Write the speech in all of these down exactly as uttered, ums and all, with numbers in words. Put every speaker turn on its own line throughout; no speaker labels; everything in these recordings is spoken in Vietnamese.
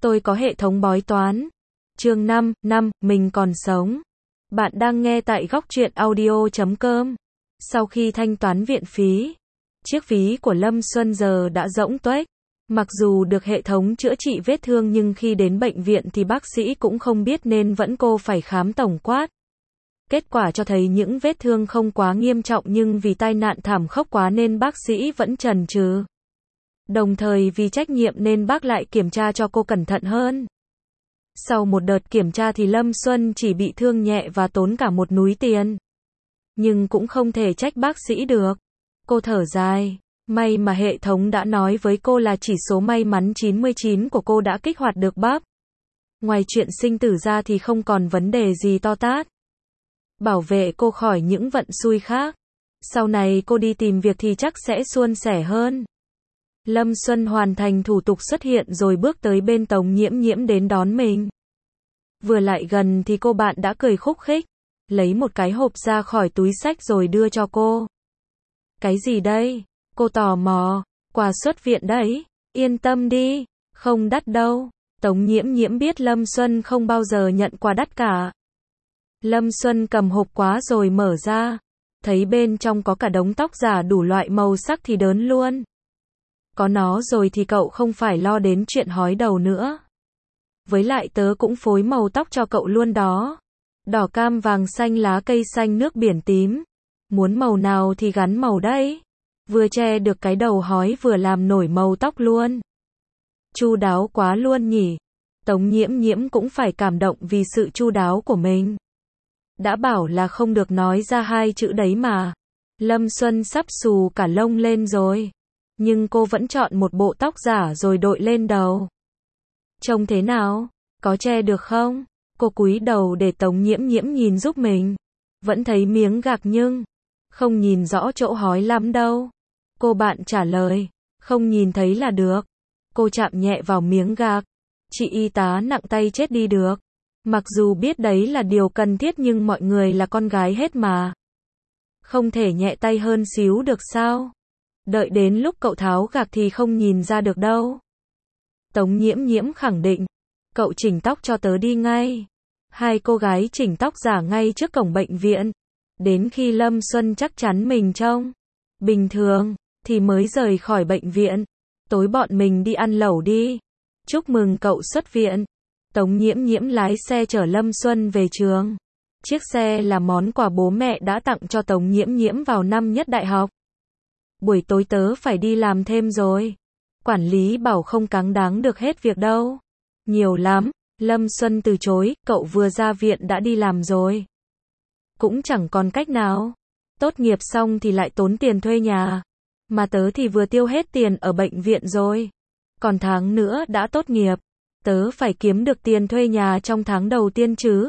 Tôi có hệ thống bói toán. Chương năm, năm, mình còn sống. Bạn đang nghe tại góc truyện audio chấm com. Sau khi thanh toán viện phí, chiếc ví của Lâm Xuân giờ đã rỗng tuếch. Mặc dù được hệ thống chữa trị vết thương nhưng khi đến bệnh viện thì bác sĩ cũng không biết nên vẫn cô phải khám tổng quát. Kết quả cho thấy những vết thương không quá nghiêm trọng nhưng vì tai nạn thảm khốc quá nên bác sĩ vẫn chần chừ. Đồng thời vì trách nhiệm nên bác lại kiểm tra cho cô cẩn thận hơn. Sau một đợt kiểm tra thì Lâm Xuân chỉ bị thương nhẹ và tốn cả một núi tiền. Nhưng cũng không thể trách bác sĩ được. Cô thở dài. May mà hệ thống đã nói với cô là chỉ số may mắn chín mươi chín của cô đã kích hoạt được bắp. Ngoài chuyện sinh tử ra thì không còn vấn đề gì to tát. Bảo vệ cô khỏi những vận xui khác. Sau này cô đi tìm việc thì chắc sẽ suôn sẻ hơn. Lâm Xuân hoàn thành thủ tục xuất hiện rồi bước tới bên Tống Nhiễm Nhiễm đến đón mình. Vừa lại gần thì cô bạn đã cười khúc khích, lấy một cái hộp ra khỏi túi xách rồi đưa cho cô. Cái gì đây? Cô tò mò. Quà xuất viện đấy. Yên tâm đi, không đắt đâu. Tống Nhiễm Nhiễm biết Lâm Xuân không bao giờ nhận quà đắt cả. Lâm Xuân cầm hộp quá rồi mở ra. Thấy bên trong có cả đống tóc giả đủ loại màu sắc thì đớn luôn. Có nó rồi thì cậu không phải lo đến chuyện hói đầu nữa. Với lại tớ cũng phối màu tóc cho cậu luôn đó. Đỏ cam vàng xanh lá cây xanh nước biển tím. Muốn màu nào thì gắn màu đấy. Vừa che được cái đầu hói vừa làm nổi màu tóc luôn. Chu đáo quá luôn nhỉ. Tống Nhiễm Nhiễm cũng phải cảm động vì sự chu đáo của mình. Đã bảo là không được nói ra hai chữ đấy mà. Lâm Xuân sắp xù cả lông lên rồi. Nhưng cô vẫn chọn một bộ tóc giả rồi đội lên đầu. Trông thế nào? Có che được không? Cô cúi đầu để Tống Nhiễm Nhiễm nhìn giúp mình. Vẫn thấy miếng gạc nhưng không nhìn rõ chỗ hói lắm đâu. Cô bạn trả lời, không nhìn thấy là được. Cô chạm nhẹ vào miếng gạc. Chị y tá nặng tay chết đi được. Mặc dù biết đấy là điều cần thiết nhưng mọi người là con gái hết mà. Không thể nhẹ tay hơn xíu được sao? Đợi đến lúc cậu tháo gạc thì không nhìn ra được đâu. Tống Nhiễm Nhiễm khẳng định, cậu chỉnh tóc cho tớ đi ngay. Hai cô gái chỉnh tóc giả ngay trước cổng bệnh viện. Đến khi Lâm Xuân chắc chắn mình trông bình thường, thì mới rời khỏi bệnh viện. Tối bọn mình đi ăn lẩu đi. Chúc mừng cậu xuất viện. Tống Nhiễm Nhiễm lái xe chở Lâm Xuân về trường. Chiếc xe là món quà bố mẹ đã tặng cho Tống Nhiễm Nhiễm vào năm nhất đại học. Buổi tối tớ phải đi làm thêm rồi. Quản lý bảo không cáng đáng được hết việc đâu. Nhiều lắm. Lâm Xuân từ chối, cậu vừa ra viện đã đi làm rồi. Cũng chẳng còn cách nào. Tốt nghiệp xong thì lại tốn tiền thuê nhà. Mà tớ thì vừa tiêu hết tiền ở bệnh viện rồi. Còn tháng nữa đã tốt nghiệp. Tớ phải kiếm được tiền thuê nhà trong tháng đầu tiên chứ.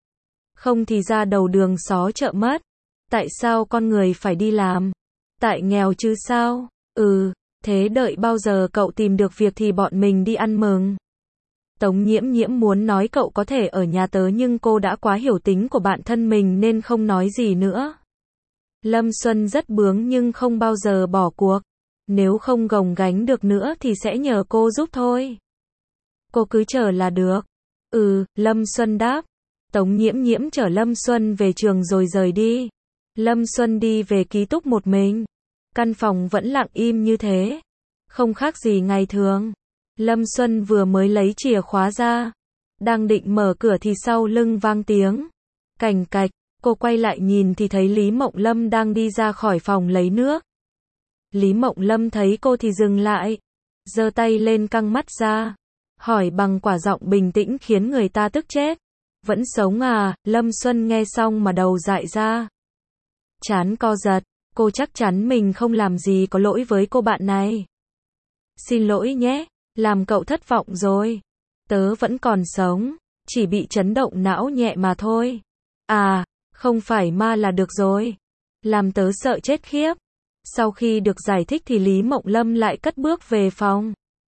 Không thì ra đầu đường xó chợ mất. Tại sao con người phải đi làm? Tại nghèo chứ sao? Ừ, thế đợi bao giờ cậu tìm được việc thì bọn mình đi ăn mừng. Tống Nhiễm Nhiễm muốn nói cậu có thể ở nhà tớ nhưng cô đã quá hiểu tính của bạn thân mình nên không nói gì nữa. Lâm Xuân rất bướng nhưng không bao giờ bỏ cuộc. Nếu không gồng gánh được nữa thì sẽ nhờ cô giúp thôi. Cô cứ chờ là được. Ừ, Lâm Xuân đáp. Tống Nhiễm Nhiễm chở Lâm Xuân về trường rồi rời đi. Lâm Xuân đi về ký túc một mình. Căn phòng vẫn lặng im như thế. Không khác gì ngày thường. Lâm Xuân vừa mới lấy chìa khóa ra. Đang định mở cửa thì sau lưng vang tiếng cành cạch. Cô quay lại nhìn thì thấy Lý Mộng Lâm đang đi ra khỏi phòng lấy nước. Lý Mộng Lâm thấy cô thì dừng lại. Giơ tay lên căng mắt ra. Hỏi bằng quả giọng bình tĩnh khiến người ta tức chết. Vẫn sống à? Lâm Xuân nghe xong mà đầu dại ra. Chán co giật. Cô chắc chắn mình không làm gì có lỗi với cô bạn này. Xin lỗi nhé. Làm cậu thất vọng rồi. Tớ vẫn còn sống. Chỉ bị chấn động não nhẹ mà thôi. À, không phải ma là được rồi. Làm tớ sợ chết khiếp. Sau khi được giải thích thì Lý Mộng Lâm lại cất bước về phòng.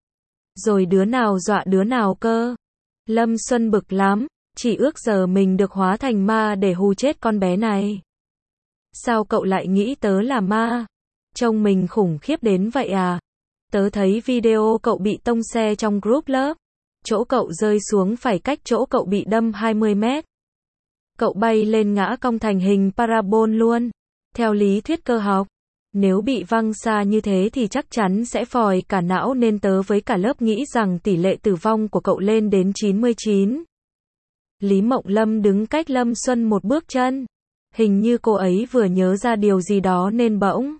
Rồi đứa nào dọa đứa nào cơ. Lâm Xuân bực lắm. Chỉ ước giờ mình được hóa thành ma để hù chết con bé này. Sao cậu lại nghĩ tớ là ma? Trông mình khủng khiếp đến vậy à? Tớ thấy video cậu bị tông xe trong group lớp. Chỗ cậu rơi xuống phải cách chỗ cậu bị đâm hai mươi mét. Cậu bay lên ngã cong thành hình parabol luôn. Theo lý thuyết cơ học, nếu bị văng xa như thế thì chắc chắn sẽ phòi cả não nên tớ với cả lớp nghĩ rằng tỷ lệ tử vong của cậu lên đến chín mươi chín. Lý Mộng Lâm đứng cách Lâm Xuân một bước chân. Hình như cô ấy vừa nhớ ra điều gì đó nên bỗng.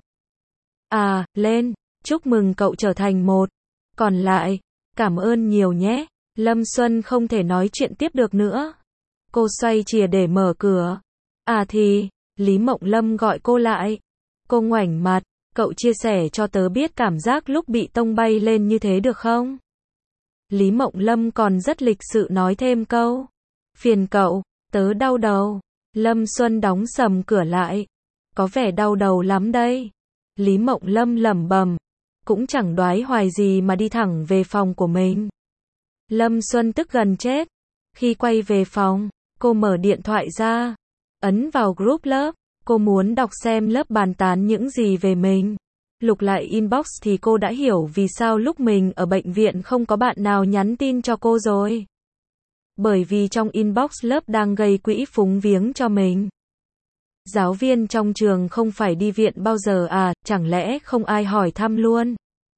À, lên, chúc mừng cậu trở thành một. Còn lại, cảm ơn nhiều nhé. Lâm Xuân không thể nói chuyện tiếp được nữa. Cô xoay chìa để mở cửa. À thì, Lý Mộng Lâm gọi cô lại. Cô ngoảnh mặt, cậu chia sẻ cho tớ biết cảm giác lúc bị tông bay lên như thế được không? Lý Mộng Lâm còn rất lịch sự nói thêm câu. Phiền cậu, tớ đau đầu. Lâm Xuân đóng sầm cửa lại. Có vẻ đau đầu lắm đây. Lý Mộng Lâm lẩm bẩm. Cũng chẳng đoái hoài gì mà đi thẳng về phòng của mình. Lâm Xuân tức gần chết. Khi quay về phòng, cô mở điện thoại ra. Ấn vào group lớp. Cô muốn đọc xem lớp bàn tán những gì về mình. Lục lại inbox thì cô đã hiểu vì sao lúc mình ở bệnh viện không có bạn nào nhắn tin cho cô rồi. Bởi vì trong inbox lớp đang gây quỹ phúng viếng cho mình. Giáo viên trong trường không phải đi viện bao giờ à, chẳng lẽ không ai hỏi thăm luôn.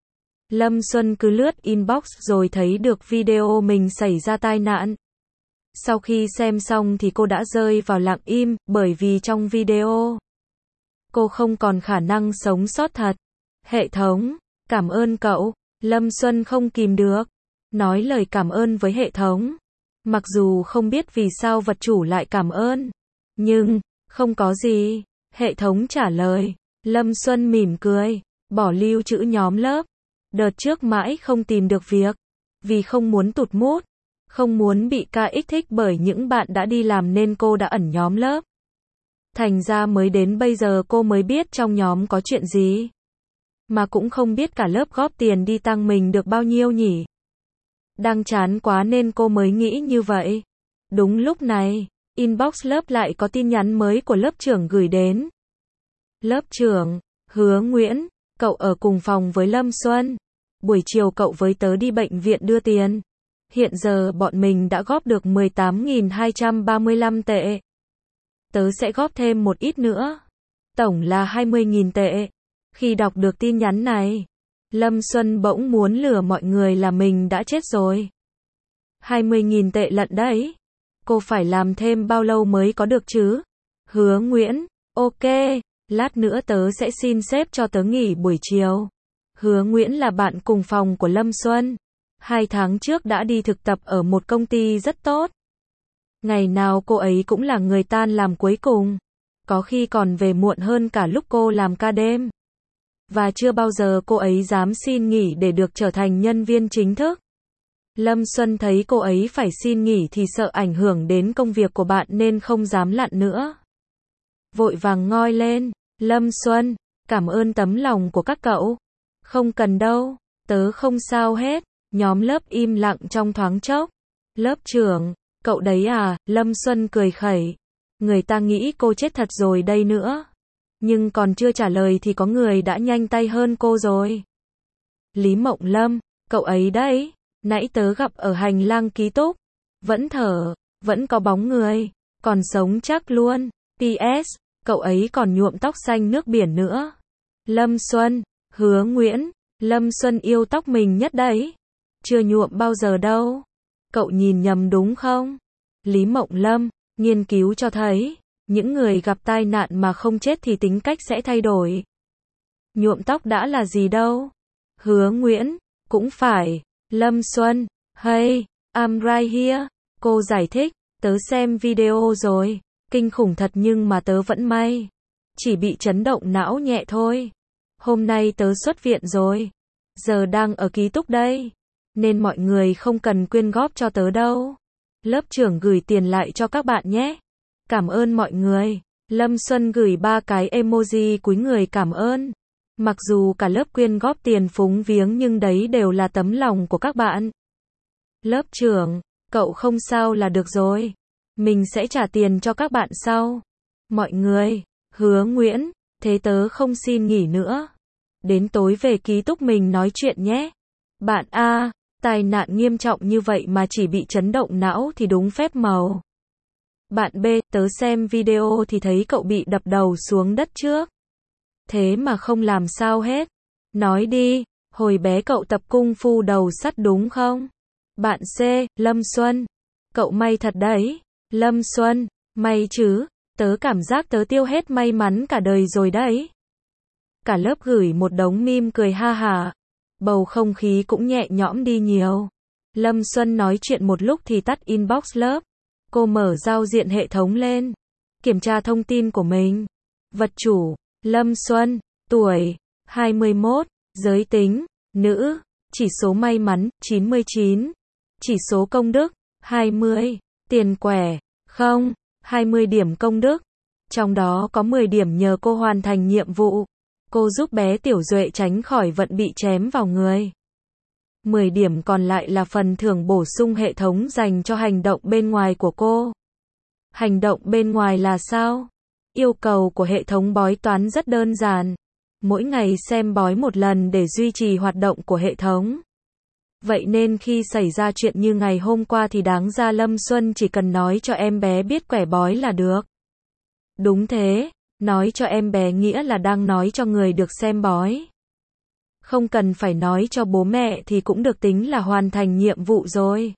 Lâm Xuân cứ lướt inbox rồi thấy được video mình xảy ra tai nạn. Sau khi xem xong thì cô đã rơi vào lặng im, bởi vì trong video, cô không còn khả năng sống sót thật. Hệ thống, cảm ơn cậu. Lâm Xuân không kìm được. Nói lời cảm ơn với hệ thống. Mặc dù không biết vì sao vật chủ lại cảm ơn. Nhưng, không có gì. Hệ thống trả lời. Lâm Xuân mỉm cười. Bỏ lưu trữ nhóm lớp. Đợt trước mãi không tìm được việc. Vì không muốn tụt mood. Không muốn bị ca ích thích bởi những bạn đã đi làm nên cô đã ẩn nhóm lớp. Thành ra mới đến bây giờ cô mới biết trong nhóm có chuyện gì. Mà cũng không biết cả lớp góp tiền đi tăng mình được bao nhiêu nhỉ. Đang chán quá nên cô mới nghĩ như vậy. Đúng lúc này, inbox lớp lại có tin nhắn mới của lớp trưởng gửi đến. Lớp trưởng, Hứa Nguyễn, cậu ở cùng phòng với Lâm Xuân. Buổi chiều cậu với tớ đi bệnh viện đưa tiền. Hiện giờ bọn mình đã góp được mười tám nghìn hai trăm ba mươi lăm tệ. Tớ sẽ góp thêm một ít nữa. Tổng là hai mươi nghìn tệ. Khi đọc được tin nhắn này, Lâm Xuân bỗng muốn lừa mọi người là mình đã chết rồi. hai mươi nghìn tệ lận đấy. Cô phải làm thêm bao lâu mới có được chứ? Hứa Nguyễn, ok, lát nữa tớ sẽ xin sếp cho tớ nghỉ buổi chiều. Hứa Nguyễn là bạn cùng phòng của Lâm Xuân. Hai tháng trước đã đi thực tập ở một công ty rất tốt. Ngày nào cô ấy cũng là người tan làm cuối cùng. Có khi còn về muộn hơn cả lúc cô làm ca đêm. Và chưa bao giờ cô ấy dám xin nghỉ để được trở thành nhân viên chính thức. Lâm Xuân thấy cô ấy phải xin nghỉ thì sợ ảnh hưởng đến công việc của bạn nên không dám lặn nữa. Vội vàng ngoi lên. Lâm Xuân, cảm ơn tấm lòng của các cậu. Không cần đâu, tớ không sao hết. Nhóm lớp im lặng trong thoáng chốc. Lớp trưởng, cậu đấy à? Lâm Xuân cười khẩy. Người ta nghĩ cô chết thật rồi đây nữa. Nhưng còn chưa trả lời thì có người đã nhanh tay hơn cô rồi. Lý Mộng Lâm, cậu ấy đấy. Nãy tớ gặp ở hành lang ký túc. Vẫn thở, vẫn có bóng người. Còn sống chắc luôn. pê ét, cậu ấy còn nhuộm tóc xanh nước biển nữa. Lâm Xuân, Hứa Nguyễn, Lâm Xuân yêu tóc mình nhất đấy. Chưa nhuộm bao giờ đâu. Cậu nhìn nhầm đúng không? Lý Mộng Lâm, nghiên cứu cho thấy, những người gặp tai nạn mà không chết thì tính cách sẽ thay đổi. Nhuộm tóc đã là gì đâu. Hứa Nguyễn, cũng phải. Lâm Xuân, hey, I'm right here. Cô giải thích, tớ xem video rồi. Kinh khủng thật nhưng mà tớ vẫn may. Chỉ bị chấn động não nhẹ thôi. Hôm nay tớ xuất viện rồi. Giờ đang ở ký túc đây. Nên mọi người không cần quyên góp cho tớ đâu. Lớp trưởng gửi tiền lại cho các bạn nhé. Cảm ơn mọi người. Lâm Xuân gửi ba cái emoji cúi người cảm ơn. Mặc dù cả lớp quyên góp tiền phúng viếng nhưng đấy đều là tấm lòng của các bạn. Lớp trưởng, cậu không sao là được rồi. Mình sẽ trả tiền cho các bạn sau. Mọi người, Hứa Nguyễn, thế tớ không xin nghỉ nữa. Đến tối về ký túc mình nói chuyện nhé. Bạn A. Tai nạn nghiêm trọng như vậy mà chỉ bị chấn động não thì đúng phép màu. Bạn B, tớ xem video thì thấy cậu bị đập đầu xuống đất trước. Thế mà không làm sao hết. Nói đi, hồi bé cậu tập cung phu đầu sắt đúng không? Bạn C, Lâm Xuân. Cậu may thật đấy. Lâm Xuân, may chứ, tớ cảm giác tớ tiêu hết may mắn cả đời rồi đấy. Cả lớp gửi một đống meme cười ha hả. Bầu không khí cũng nhẹ nhõm đi nhiều. Lâm Xuân nói chuyện một lúc thì tắt inbox lớp. Cô mở giao diện hệ thống lên. Kiểm tra thông tin của mình. Vật chủ, Lâm Xuân. Tuổi, hai mươi mốt. Giới tính, nữ. Chỉ số may mắn, chín mươi chín. Chỉ số công đức, hai mươi. Tiền quẻ, không. hai mươi điểm công đức. Trong đó có mười điểm nhờ cô hoàn thành nhiệm vụ. Cô giúp bé Tiểu Duệ tránh khỏi vận bị chém vào người. mười điểm còn lại là phần thưởng bổ sung hệ thống dành cho hành động bên ngoài của cô. Hành động bên ngoài là sao? Yêu cầu của hệ thống bói toán rất đơn giản. Mỗi ngày xem bói một lần để duy trì hoạt động của hệ thống. Vậy nên khi xảy ra chuyện như ngày hôm qua thì đáng ra Lâm Xuân chỉ cần nói cho em bé biết quẻ bói là được. Đúng thế, nói cho em bé nghĩa là đang nói cho người được xem bói. Không cần phải nói cho bố mẹ thì cũng được tính là hoàn thành nhiệm vụ rồi.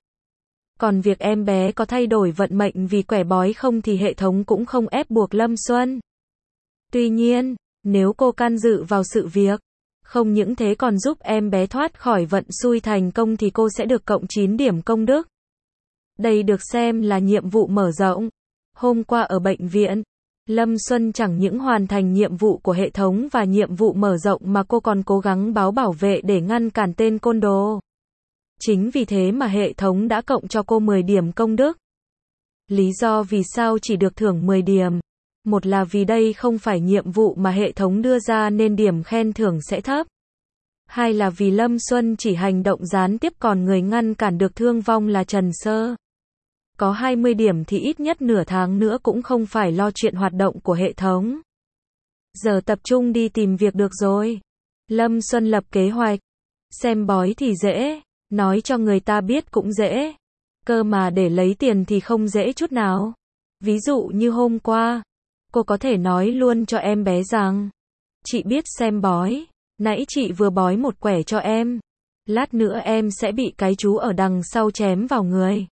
Còn việc em bé có thay đổi vận mệnh vì quẻ bói không thì hệ thống cũng không ép buộc Lâm Xuân. Tuy nhiên, nếu cô can dự vào sự việc, không những thế còn giúp em bé thoát khỏi vận xui thành công thì cô sẽ được cộng chín điểm công đức. Đây được xem là nhiệm vụ mở rộng. Hôm qua ở bệnh viện, Lâm Xuân chẳng những hoàn thành nhiệm vụ của hệ thống và nhiệm vụ mở rộng mà cô còn cố gắng báo bảo vệ để ngăn cản tên côn đồ. Chính vì thế mà hệ thống đã cộng cho cô mười điểm công đức. Lý do vì sao chỉ được thưởng mười điểm. Một là vì đây không phải nhiệm vụ mà hệ thống đưa ra nên điểm khen thưởng sẽ thấp. Hai là vì Lâm Xuân chỉ hành động gián tiếp còn người ngăn cản được thương vong là Trần Sơ. Có hai mươi điểm thì ít nhất nửa tháng nữa cũng không phải lo chuyện hoạt động của hệ thống. Giờ tập trung đi tìm việc được rồi. Lâm Xuân lập kế hoạch. Xem bói thì dễ, nói cho người ta biết cũng dễ. Cơ mà để lấy tiền thì không dễ chút nào. Ví dụ như hôm qua, cô có thể nói luôn cho em bé rằng, chị biết xem bói, nãy chị vừa bói một quẻ cho em. Lát nữa em sẽ bị cái chú ở đằng sau chém vào người.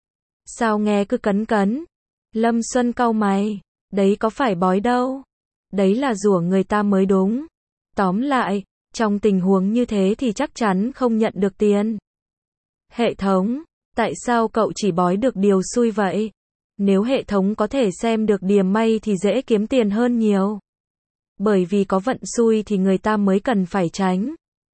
Sao nghe cứ cấn cấn? Lâm Xuân cau mày, đấy có phải bói đâu. Đấy là rủa người ta mới đúng. Tóm lại, trong tình huống như thế thì chắc chắn không nhận được tiền. Hệ thống, tại sao cậu chỉ bói được điều xui vậy? Nếu hệ thống có thể xem được điểm may thì dễ kiếm tiền hơn nhiều. Bởi vì có vận xui thì người ta mới cần phải tránh.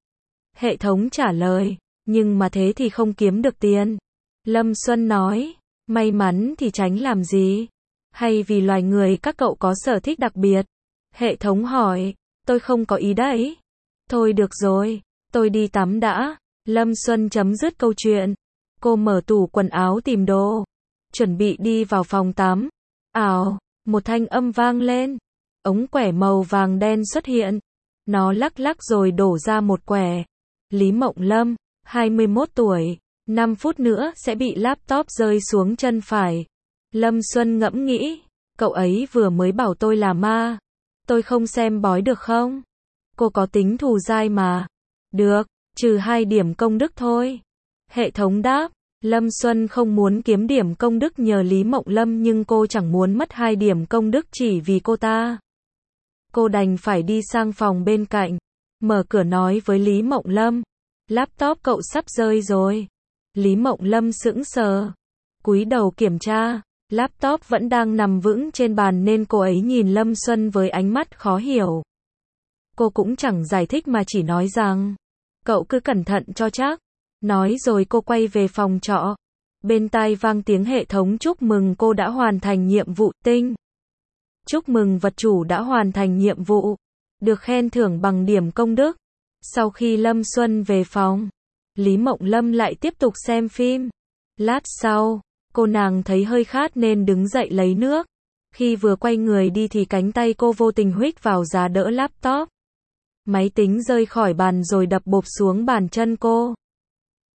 Hệ thống trả lời, nhưng mà thế thì không kiếm được tiền. Lâm Xuân nói, may mắn thì tránh làm gì? Hay vì loài người các cậu có sở thích đặc biệt? Hệ thống hỏi, tôi không có ý đấy. Thôi được rồi, tôi đi tắm đã. Lâm Xuân chấm dứt câu chuyện. Cô mở tủ quần áo tìm đồ. Chuẩn bị đi vào phòng tắm. Ào, một thanh âm vang lên. Ống quẻ màu vàng đen xuất hiện. Nó lắc lắc rồi đổ ra một quẻ. Lý Mộng Lâm, hai mươi mốt tuổi. năm phút nữa sẽ bị laptop rơi xuống chân phải. Lâm Xuân ngẫm nghĩ. Cậu ấy vừa mới bảo tôi là ma. Tôi không xem bói được không? Cô có tính thù dai mà. Được, trừ hai điểm công đức thôi. Hệ thống đáp. Lâm Xuân không muốn kiếm điểm công đức nhờ Lý Mộng Lâm nhưng cô chẳng muốn mất hai điểm công đức chỉ vì cô ta. Cô đành phải đi sang phòng bên cạnh. Mở cửa nói với Lý Mộng Lâm. Laptop cậu sắp rơi rồi. Lý Mộng Lâm sững sờ. Cúi đầu kiểm tra. Laptop vẫn đang nằm vững trên bàn nên cô ấy nhìn Lâm Xuân với ánh mắt khó hiểu. Cô cũng chẳng giải thích mà chỉ nói rằng. Cậu cứ cẩn thận cho chắc. Nói rồi cô quay về phòng trọ. Bên tai vang tiếng hệ thống chúc mừng cô đã hoàn thành nhiệm vụ tinh. Chúc mừng vật chủ đã hoàn thành nhiệm vụ. Được khen thưởng bằng điểm công đức. Sau khi Lâm Xuân về phòng, Lý Mộng Lâm lại tiếp tục xem phim. Lát sau, cô nàng thấy hơi khát nên đứng dậy lấy nước. Khi vừa quay người đi thì cánh tay cô vô tình huých vào giá đỡ laptop. Máy tính rơi khỏi bàn rồi đập bộp xuống bàn chân cô.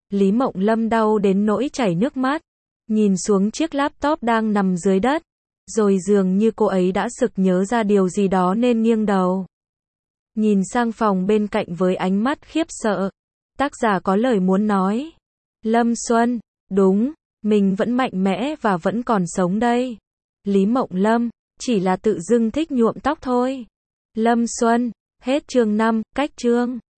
Lý Mộng Lâm đau đến nỗi chảy nước mắt, nhìn xuống chiếc laptop đang nằm dưới đất, rồi dường như cô ấy đã sực nhớ ra điều gì đó nên nghiêng đầu. Nhìn sang phòng bên cạnh với ánh mắt khiếp sợ. Tác giả có lời muốn nói. Lâm Xuân, đúng, mình vẫn mạnh mẽ và vẫn còn sống đây. Lý Mộng Lâm, chỉ là tự dưng thích nhuộm tóc thôi. Lâm Xuân, hết chương năm, cách chương.